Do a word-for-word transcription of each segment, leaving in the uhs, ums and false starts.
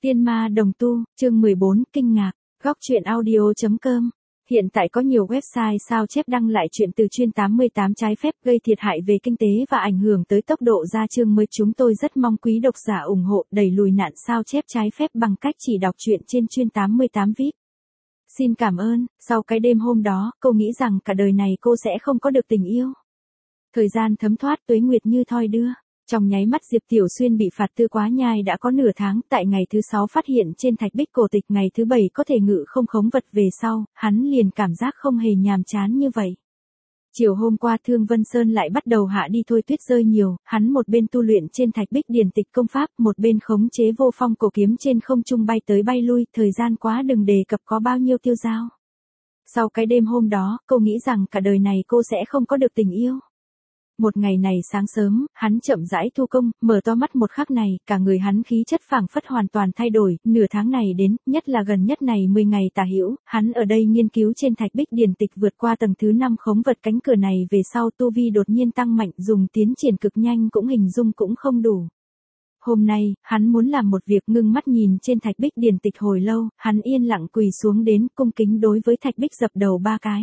Tiên ma đồng tu, chương mười bốn, kinh ngạc, góc truyện audio.com. Hiện tại có nhiều website sao chép đăng lại chuyện từ chuyên tám mươi tám trái phép gây thiệt hại về kinh tế và ảnh hưởng tới tốc độ ra chương mới. Chúng tôi rất mong quý độc giả ủng hộ đẩy lùi nạn sao chép trái phép bằng cách chỉ đọc truyện trên chuyên tám mươi tám vê i pê. Xin cảm ơn. Sau cái đêm hôm đó, cô nghĩ rằng cả đời này cô sẽ không có được tình yêu. Thời gian thấm thoát, tuế nguyệt như thoi đưa. Trong nháy mắt Diệp Tiểu Xuyên bị phạt Tư Quá Nhai đã có nửa tháng, tại ngày thứ sáu phát hiện trên thạch bích cổ tịch, ngày thứ bảy có thể ngự không khống vật về sau, hắn liền cảm giác không hề nhàm chán như vậy. Chiều hôm qua Thương Vân Sơn lại bắt đầu hạ đi thôi, tuyết rơi nhiều, hắn một bên tu luyện trên thạch bích điển tịch công pháp, một bên khống chế vô phong cổ kiếm trên không trung bay tới bay lui, thời gian quá đừng đề cập có bao nhiêu tiêu dao. Sau cái đêm hôm đó, cô nghĩ rằng cả đời này cô sẽ không có được tình yêu. Một ngày này sáng sớm, hắn chậm rãi thu công, mở to mắt một khắc này, cả người hắn khí chất phảng phất hoàn toàn thay đổi, nửa tháng này đến, nhất là gần nhất này mười ngày tả hữu, hắn ở đây nghiên cứu trên thạch bích điển tịch vượt qua tầng thứ năm khống vật, cánh cửa này về sau tu vi đột nhiên tăng mạnh, dùng tiến triển cực nhanh cũng hình dung cũng không đủ. Hôm nay, hắn muốn làm một việc, ngưng mắt nhìn trên thạch bích điển tịch hồi lâu, hắn yên lặng quỳ xuống đến, cung kính đối với thạch bích dập đầu ba cái.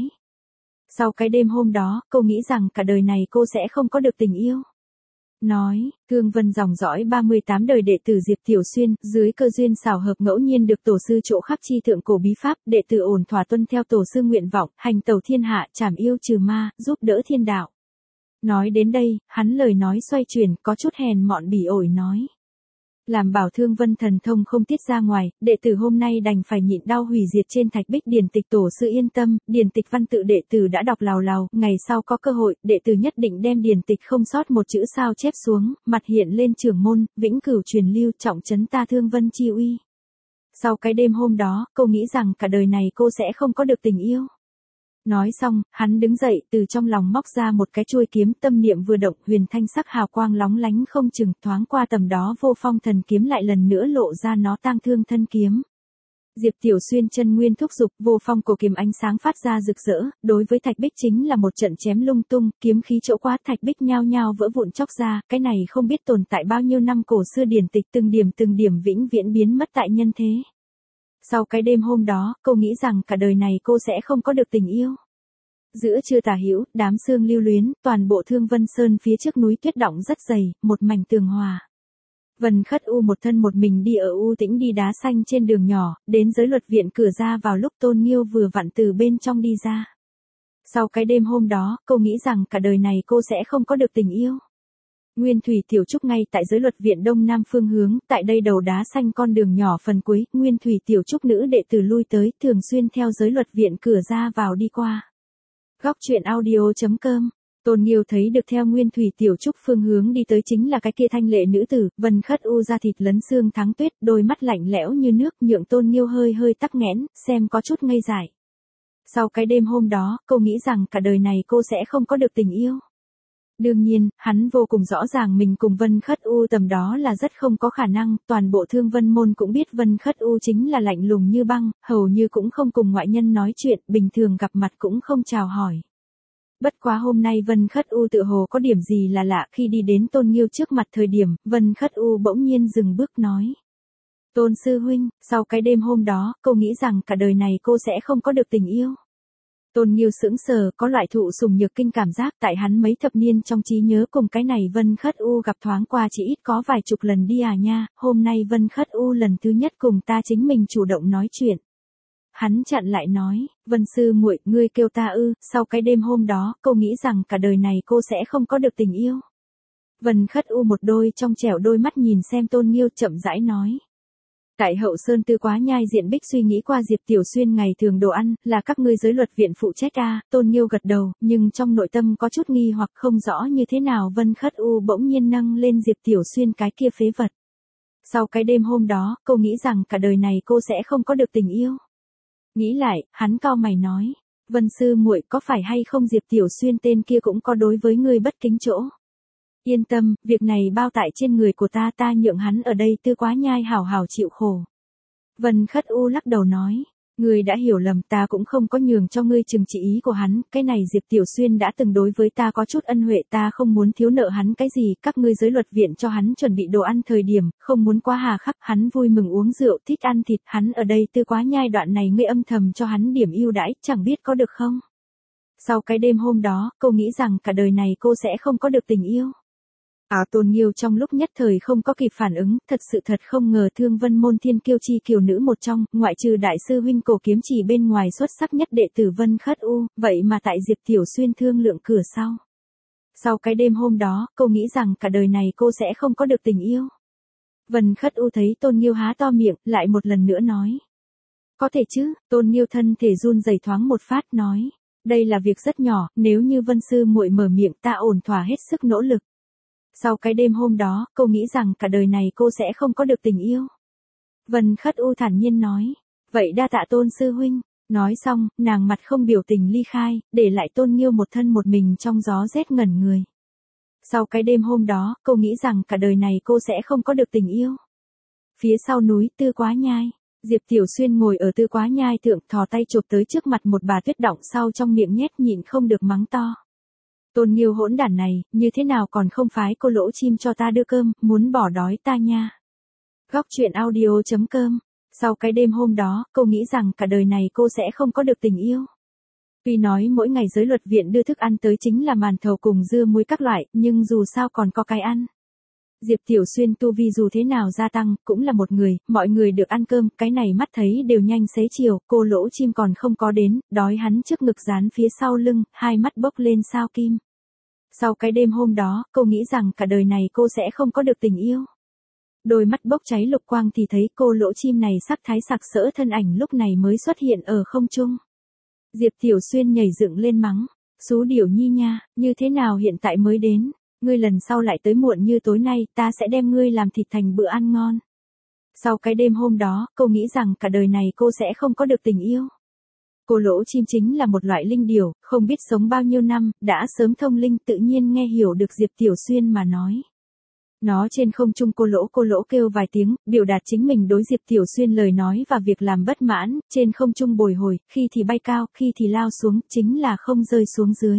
Sau cái đêm hôm đó, cô nghĩ rằng cả đời này cô sẽ không có được tình yêu. Nói, Thương Vân dòng dõi ba mươi tám đời đệ tử Diệp Tiểu Xuyên, dưới cơ duyên xảo hợp ngẫu nhiên được tổ sư chỗ khắc chi thượng cổ bí pháp, đệ tử ổn thỏa tuân theo tổ sư nguyện vọng, hành tẩu thiên hạ, trảm yêu trừ ma, giúp đỡ thiên đạo. Nói đến đây, hắn lời nói xoay chuyển, có chút hèn mọn bỉ ổi nói. Làm bảo Thương Vân thần thông không tiết ra ngoài, đệ tử hôm nay đành phải nhịn đau hủy diệt trên thạch bích điển tịch. Tổ sư yên tâm, điển tịch văn tự đệ tử đã đọc lào lào, ngày sau có cơ hội, đệ tử nhất định đem điển tịch không sót một chữ sao chép xuống, mặt hiện lên trưởng môn, vĩnh cửu truyền lưu, trọng trấn ta Thương Vân chi uy. Sau cái đêm hôm đó, cô nghĩ rằng cả đời này cô sẽ không có được tình yêu. Nói xong, hắn đứng dậy, từ trong lòng móc ra một cái chuôi kiếm, tâm niệm vừa động, huyền thanh sắc hào quang lóng lánh không chừng, thoáng qua tầm đó vô phong thần kiếm lại lần nữa lộ ra nó tang thương thân kiếm. Diệp Tiểu Xuyên chân nguyên thúc dục, vô phong cổ kiếm ánh sáng phát ra rực rỡ, đối với thạch bích chính là một trận chém lung tung, kiếm khí chỗ quá, thạch bích nhao nhao vỡ vụn chóc ra, cái này không biết tồn tại bao nhiêu năm cổ xưa điển tịch từng điểm từng điểm vĩnh viễn biến mất tại nhân thế. Sau cái đêm hôm đó, cô nghĩ rằng cả đời này cô sẽ không có được tình yêu. Giữa trưa tà hữu, đám sương lưu luyến, toàn bộ Thương Vân Sơn phía trước núi tuyết đọng rất dày, một mảnh tường hòa. Vân Khất U một thân một mình đi ở u tĩnh đi đá xanh trên đường nhỏ, đến giới luật viện cửa ra vào lúc Tôn Nghiêu vừa vặn từ bên trong đi ra. Sau cái đêm hôm đó, cô nghĩ rằng cả đời này cô sẽ không có được tình yêu. Nguyên Thủy Tiểu Trúc ngay tại giới luật viện đông nam phương hướng, tại đây đầu đá xanh con đường nhỏ phần cuối, Nguyên Thủy Tiểu Trúc nữ đệ tử lui tới, thường xuyên theo giới luật viện cửa ra vào đi qua. Góc truyện audio.com. Tôn Nghiêu thấy được theo Nguyên Thủy Tiểu Trúc phương hướng đi tới chính là cái kia thanh lệ nữ tử, Vân Khất U da thịt lấn xương thắng tuyết, đôi mắt lạnh lẽo như nước, nhượng Tôn Nghiêu hơi hơi tắc nghẽn, xem có chút ngây dại. Sau cái đêm hôm đó, cô nghĩ rằng cả đời này cô sẽ không có được tình yêu. Đương nhiên, hắn vô cùng rõ ràng mình cùng Vân Khất U tầm đó là rất không có khả năng, toàn bộ Thương Vân môn cũng biết Vân Khất U chính là lạnh lùng như băng, hầu như cũng không cùng ngoại nhân nói chuyện, bình thường gặp mặt cũng không chào hỏi. Bất quá hôm nay Vân Khất U tự hồ có điểm gì là lạ, khi đi đến Tôn Nghiêu trước mặt thời điểm, Vân Khất U bỗng nhiên dừng bước nói. Tôn sư huynh, sau cái đêm hôm đó, cô nghĩ rằng cả đời này cô sẽ không có được tình yêu. Tôn Nghiêu sững sờ, có loại thụ sủng nhược kinh cảm giác, tại hắn mấy thập niên trong trí nhớ cùng cái này Vân Khất U gặp thoáng qua chỉ ít có vài chục lần đi à nha, hôm nay Vân Khất U lần thứ nhất cùng ta chính mình chủ động nói chuyện. Hắn chặn lại nói, Vân sư muội, ngươi kêu ta ư? Sau cái đêm hôm đó, cô nghĩ rằng cả đời này cô sẽ không có được tình yêu. Vân Khất U một đôi trong trẻo đôi mắt nhìn xem Tôn Nghiêu, chậm rãi nói. Tại Hậu Sơn Tư Quá Nhai diện bích suy nghĩ qua Diệp Tiểu Xuyên ngày thường đồ ăn, là các ngươi giới luật viện phụ trách à? Tôn Nghiêu gật đầu, nhưng trong nội tâm có chút nghi hoặc không rõ như thế nào Vân Khất U bỗng nhiên nâng lên Diệp Tiểu Xuyên cái kia phế vật. Sau cái đêm hôm đó, cô nghĩ rằng cả đời này cô sẽ không có được tình yêu. Nghĩ lại, hắn cau mày nói, Vân sư muội, có phải hay không Diệp Tiểu Xuyên tên kia cũng có đối với ngươi bất kính chỗ? Yên tâm, việc này bao tại trên người của ta, ta nhượng hắn ở đây Tư Quá Nhai hảo hảo chịu khổ. Vân Khất U lắc đầu nói, Ngươi đã hiểu lầm, ta cũng không có nhường cho ngươi chừng trị ý của hắn, cái này Diệp Tiểu Xuyên đã từng đối với ta có chút ân huệ, ta không muốn thiếu nợ hắn cái gì, các ngươi giới luật viện cho hắn chuẩn bị đồ ăn thời điểm, không muốn quá hà khắc, hắn vui mừng uống rượu, thích ăn thịt, hắn ở đây tư quá nhai đoạn này ngươi âm thầm cho hắn điểm ưu đãi, chẳng biết có được không? Sau cái đêm hôm đó, cô nghĩ rằng cả đời này cô sẽ không có được tình yêu. Áo Tôn Nghiêu trong lúc nhất thời không có kịp phản ứng, thật sự thật không ngờ Thương Vân môn thiên kiêu chi kiều nữ một trong, ngoại trừ đại sư huynh Cổ Kiếm Chỉ bên ngoài xuất sắc nhất đệ tử Vân Khất U, vậy mà tại Diệp Tiểu Xuyên thương lượng cửa sau. Sau cái đêm hôm đó, cô nghĩ rằng cả đời này cô sẽ không có được tình yêu. Vân Khất U thấy Tôn Nghiêu há to miệng, lại một lần nữa nói. Có thể chứ, Tôn Nghiêu thân thể run rẩy thoáng một phát nói. Đây là việc rất nhỏ, nếu như Vân sư muội mở miệng ta ổn thỏa hết sức nỗ lực. Sau cái đêm hôm đó, cô nghĩ rằng cả đời này cô sẽ không có được tình yêu. Vân Khất U thản nhiên nói. Vậy đa tạ Tôn sư huynh. Nói xong, nàng mặt không biểu tình ly khai, để lại Tôn Nghiêu một thân một mình trong gió rét ngẩn người. Sau cái đêm hôm đó, cô nghĩ rằng cả đời này cô sẽ không có được tình yêu. Phía sau núi Tư Quá Nhai, Diệp Tiểu Xuyên ngồi ở Tư Quá Nhai thượng, thò tay chụp tới trước mặt một bà tuyết động sau trong miệng nhét nhịn không được mắng to. Tôn Nghiêu hỗn đản này, như thế nào còn không phái cô lỗ chim cho ta đưa cơm, muốn bỏ đói ta nha. Góc truyện audio chấm com. Sau cái đêm hôm đó, cô nghĩ rằng cả đời này cô sẽ không có được tình yêu. Tuy nói mỗi ngày giới luật viện đưa thức ăn tới chính là màn thầu cùng dưa muối các loại, nhưng dù sao còn có cái ăn. Diệp Tiểu Xuyên tu vi dù thế nào gia tăng, cũng là một người, mọi người được ăn cơm, cái này mắt thấy đều nhanh xế chiều, cô lỗ chim còn không có đến, đói hắn trước ngực dán phía sau lưng, hai mắt bốc lên sao kim. Sau cái đêm hôm đó, cô nghĩ rằng cả đời này cô sẽ không có được tình yêu. Đôi mắt bốc cháy lục quang thì thấy cô lỗ chim này sắc thái sặc sỡ thân ảnh lúc này mới xuất hiện ở không trung. Diệp Tiểu Xuyên nhảy dựng lên mắng, xú điểu nhi nha, như thế nào hiện tại mới đến, ngươi lần sau lại tới muộn như tối nay, ta sẽ đem ngươi làm thịt thành bữa ăn ngon. Sau cái đêm hôm đó, cô nghĩ rằng cả đời này cô sẽ không có được tình yêu. Cô lỗ chim chính là một loại linh điểu, không biết sống bao nhiêu năm, đã sớm thông linh tự nhiên nghe hiểu được Diệp Tiểu Xuyên mà nói. Nó trên không trung cô lỗ cô lỗ kêu vài tiếng, biểu đạt chính mình đối Diệp Tiểu Xuyên lời nói và việc làm bất mãn, trên không trung bồi hồi, khi thì bay cao, khi thì lao xuống, chính là không rơi xuống dưới.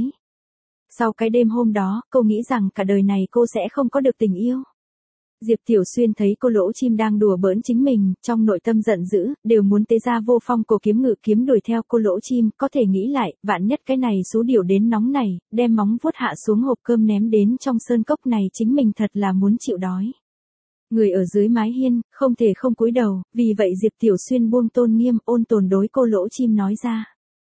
Sau cái đêm hôm đó, cô nghĩ rằng cả đời này cô sẽ không có được tình yêu. Diệp Tiểu Xuyên thấy cô lỗ chim đang đùa bỡn chính mình, trong nội tâm giận dữ, đều muốn tế ra vô phong cổ kiếm ngự kiếm đuổi theo cô lỗ chim, có thể nghĩ lại, vạn nhất cái này xú điểu đến nóng này, đem móng vuốt hạ xuống hộp cơm ném đến trong sơn cốc này chính mình thật là muốn chịu đói. Người ở dưới mái hiên, không thể không cúi đầu, vì vậy Diệp Tiểu Xuyên buông tôn nghiêm, ôn tồn đối cô lỗ chim nói ra.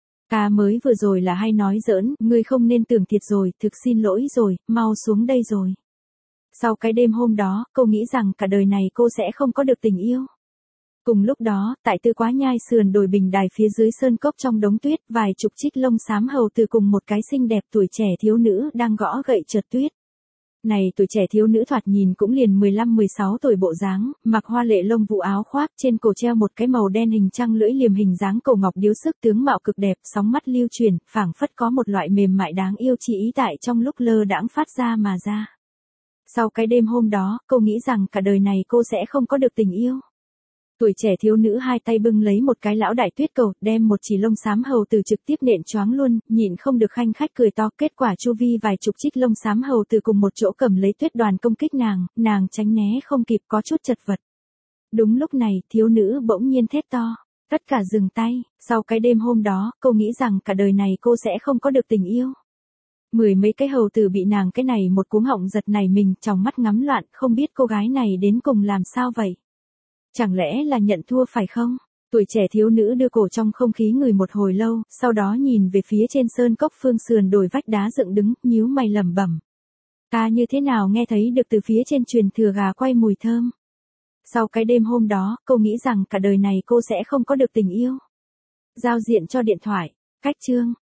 Ca mới vừa rồi là hay nói giỡn, ngươi không nên tưởng thiệt rồi, thực xin lỗi rồi, mau xuống đây rồi. Sau cái đêm hôm đó, cô nghĩ rằng cả đời này cô sẽ không có được tình yêu. Cùng lúc đó, tại Tư Quá Nhai sườn đồi bình đài phía dưới sơn cốc trong đống tuyết, vài chục trích lông xám hầu từ cùng một cái xinh đẹp tuổi trẻ thiếu nữ đang gõ gậy trượt tuyết. Này tuổi trẻ thiếu nữ thoạt nhìn cũng liền mười lăm mười sáu tuổi bộ dáng, mặc hoa lệ lông vũ áo khoác, trên cổ treo một cái màu đen hình trăng lưỡi liềm hình dáng cổ ngọc điếu sức, tướng mạo cực đẹp, sóng mắt lưu chuyển, phảng phất có một loại mềm mại đáng yêu chỉ ý tại trong lúc lơ đãng phát ra mà ra. Sau cái đêm hôm đó, cô nghĩ rằng cả đời này cô sẽ không có được tình yêu. Tuổi trẻ thiếu nữ hai tay bưng lấy một cái lão đại tuyết cầu, đem một chỉ lông xám hầu từ trực tiếp nện choáng luôn, nhịn không được khanh khách cười to, kết quả chu vi vài chục trích lông xám hầu từ cùng một chỗ cầm lấy tuyết đoàn công kích nàng, nàng tránh né không kịp có chút chật vật. Đúng lúc này, thiếu nữ bỗng nhiên thét to, tất cả dừng tay, sau cái đêm hôm đó, cô nghĩ rằng cả đời này cô sẽ không có được tình yêu. Mười mấy cái hầu tử bị nàng cái này một cuống họng giật này mình, trong mắt ngắm loạn, không biết cô gái này đến cùng làm sao vậy. Chẳng lẽ là nhận thua phải không? Tuổi trẻ thiếu nữ đưa cổ trong không khí ngửi một hồi lâu, sau đó nhìn về phía trên sơn cốc phương sườn đồi vách đá dựng đứng, nhíu mày lẩm bẩm. Ta như thế nào nghe thấy được từ phía trên truyền thừa gà quay mùi thơm. Sau cái đêm hôm đó, cô nghĩ rằng cả đời này cô sẽ không có được tình yêu. Giao diện cho điện thoại. Cách chương.